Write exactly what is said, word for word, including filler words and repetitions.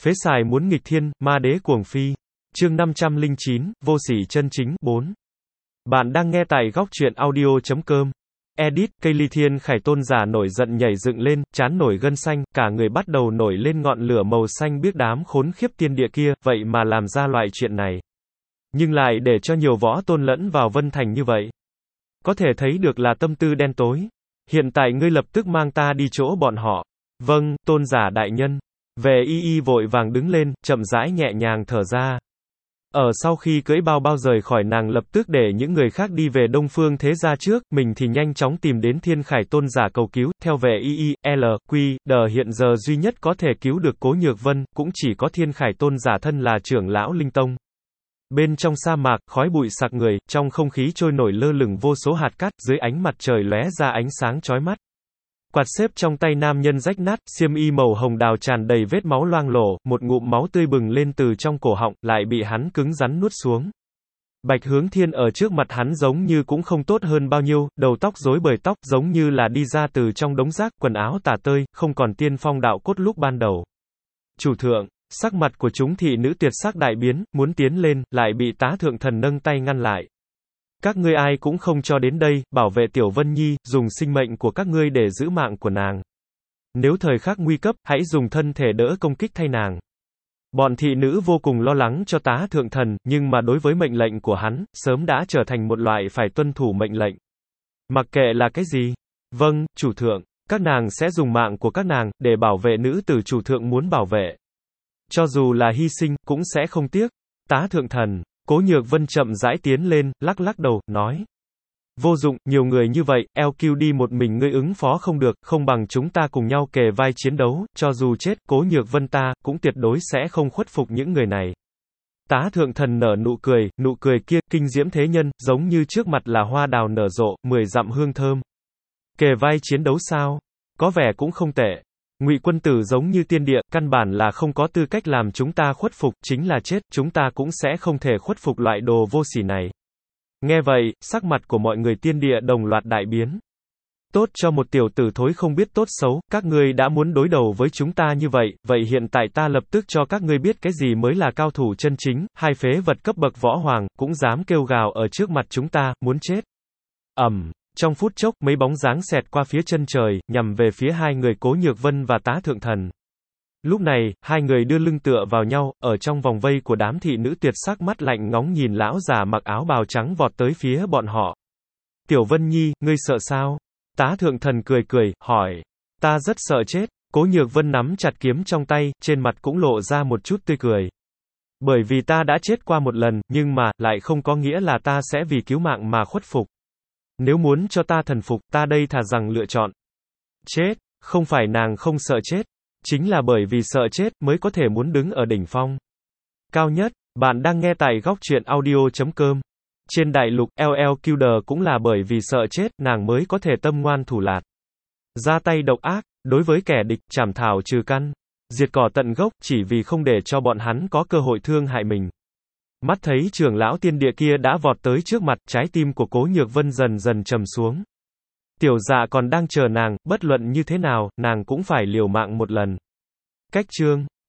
Phế xài muốn nghịch thiên, ma đế cuồng phi. Chương năm trăm lẻ chín, vô sỉ chân chính, bốn. Bạn đang nghe tại góc truyện audio chấm com. Edit, cây ly thiên khải tôn giả nổi giận nhảy dựng lên, trán nổi gân xanh, cả người bắt đầu nổi lên ngọn lửa màu xanh biếc đám khốn khiếp tiên địa kia, vậy mà làm ra loại chuyện này. Nhưng lại để cho nhiều võ tôn lẫn vào Vân Thành như vậy. Có thể thấy được là tâm tư đen tối. Hiện tại ngươi lập tức mang ta đi chỗ bọn họ. Vâng, tôn giả đại nhân. Về y y vội vàng đứng lên, chậm rãi nhẹ nhàng thở ra. Ở sau khi cưỡi bao bao rời khỏi nàng lập tức để những người khác đi về Đông Phương Thế Gia trước, mình thì nhanh chóng tìm đến Thiên Khải tôn giả cầu cứu, theo về y y, L, Q, D hiện giờ duy nhất có thể cứu được Cố Nhược Vân, cũng chỉ có Thiên Khải tôn giả thân là trưởng lão Linh Tông. Bên trong sa mạc, khói bụi sặc người, trong không khí trôi nổi lơ lửng vô số hạt cát, dưới ánh mặt trời lóe ra ánh sáng chói mắt. Quạt xếp trong tay nam nhân rách nát, xiêm y màu hồng đào tràn đầy vết máu loang lổ, một ngụm máu tươi bừng lên từ trong cổ họng, lại bị hắn cứng rắn nuốt xuống. Bạch Hướng Thiên ở trước mặt hắn giống như cũng không tốt hơn bao nhiêu, đầu tóc rối bời tóc, giống như là đi ra từ trong đống rác, quần áo tả tơi, không còn tiên phong đạo cốt lúc ban đầu. Chủ thượng, sắc mặt của chúng thị nữ tuyệt sắc đại biến, muốn tiến lên, lại bị Tá Thượng Thần nâng tay ngăn lại. Các ngươi ai cũng không cho đến đây, bảo vệ Tiểu Vân Nhi, dùng sinh mệnh của các ngươi để giữ mạng của nàng. Nếu thời khắc nguy cấp, hãy dùng thân thể đỡ công kích thay nàng. Bọn thị nữ vô cùng lo lắng cho Tá Thượng Thần, nhưng mà đối với mệnh lệnh của hắn, sớm đã trở thành một loại phải tuân thủ mệnh lệnh. Mặc kệ là cái gì. Vâng, chủ thượng, các nàng sẽ dùng mạng của các nàng, để bảo vệ nữ tử chủ thượng muốn bảo vệ. Cho dù là hy sinh, cũng sẽ không tiếc. Tá Thượng Thần. Cố Nhược Vân chậm rãi tiến lên, lắc lắc đầu, nói. Vô dụng, nhiều người như vậy, lờ quy đi một mình ngươi ứng phó không được, không bằng chúng ta cùng nhau kề vai chiến đấu, cho dù chết, Cố Nhược Vân ta, cũng tuyệt đối sẽ không khuất phục những người này. Tá Thượng Thần nở nụ cười, nụ cười kia, kinh diễm thế nhân, giống như trước mặt là hoa đào nở rộ, mười dặm hương thơm. Kề vai chiến đấu sao? Có vẻ cũng không tệ. Ngụy Quân Tử giống như tiên địa, căn bản là không có tư cách làm chúng ta khuất phục, chính là chết, chúng ta cũng sẽ không thể khuất phục loại đồ vô sỉ này. Nghe vậy, sắc mặt của mọi người tiên địa đồng loạt đại biến. Tốt cho một tiểu tử thối không biết tốt xấu, các ngươi đã muốn đối đầu với chúng ta như vậy, vậy hiện tại ta lập tức cho các ngươi biết cái gì mới là cao thủ chân chính, hai phế vật cấp bậc võ hoàng, cũng dám kêu gào ở trước mặt chúng ta, muốn chết. Ầm. Um. Trong phút chốc, mấy bóng dáng xẹt qua phía chân trời, nhằm về phía hai người Cố Nhược Vân và Tá Thượng Thần. Lúc này, hai người đưa lưng tựa vào nhau, ở trong vòng vây của đám thị nữ tuyệt sắc mắt lạnh ngóng nhìn lão già mặc áo bào trắng vọt tới phía bọn họ. Tiểu Vân Nhi, ngươi sợ sao? Tá Thượng Thần cười cười, hỏi. Ta rất sợ chết. Cố Nhược Vân nắm chặt kiếm trong tay, trên mặt cũng lộ ra một chút tươi cười. Bởi vì ta đã chết qua một lần, nhưng mà, lại không có nghĩa là ta sẽ vì cứu mạng mà khuất phục. Nếu muốn cho ta thần phục, ta đây thà rằng lựa chọn chết, không phải nàng không sợ chết, chính là bởi vì sợ chết mới có thể muốn đứng ở đỉnh phong cao nhất. Bạn đang nghe tại góc truyện audio chấm com. Trên đại lục, lờ lờ quy đê cũng là bởi vì sợ chết, nàng mới có thể tâm ngoan thủ lạt. Ra tay độc ác, đối với kẻ địch, chảm thảo trừ căn, diệt cỏ tận gốc, chỉ vì không để cho bọn hắn có cơ hội thương hại mình. Mắt thấy trưởng lão tiên địa kia đã vọt tới trước mặt, trái tim của Cố Nhược Vân dần dần trầm xuống. Tiểu dạ còn đang chờ nàng, bất luận như thế nào, nàng cũng phải liều mạng một lần. Cách chương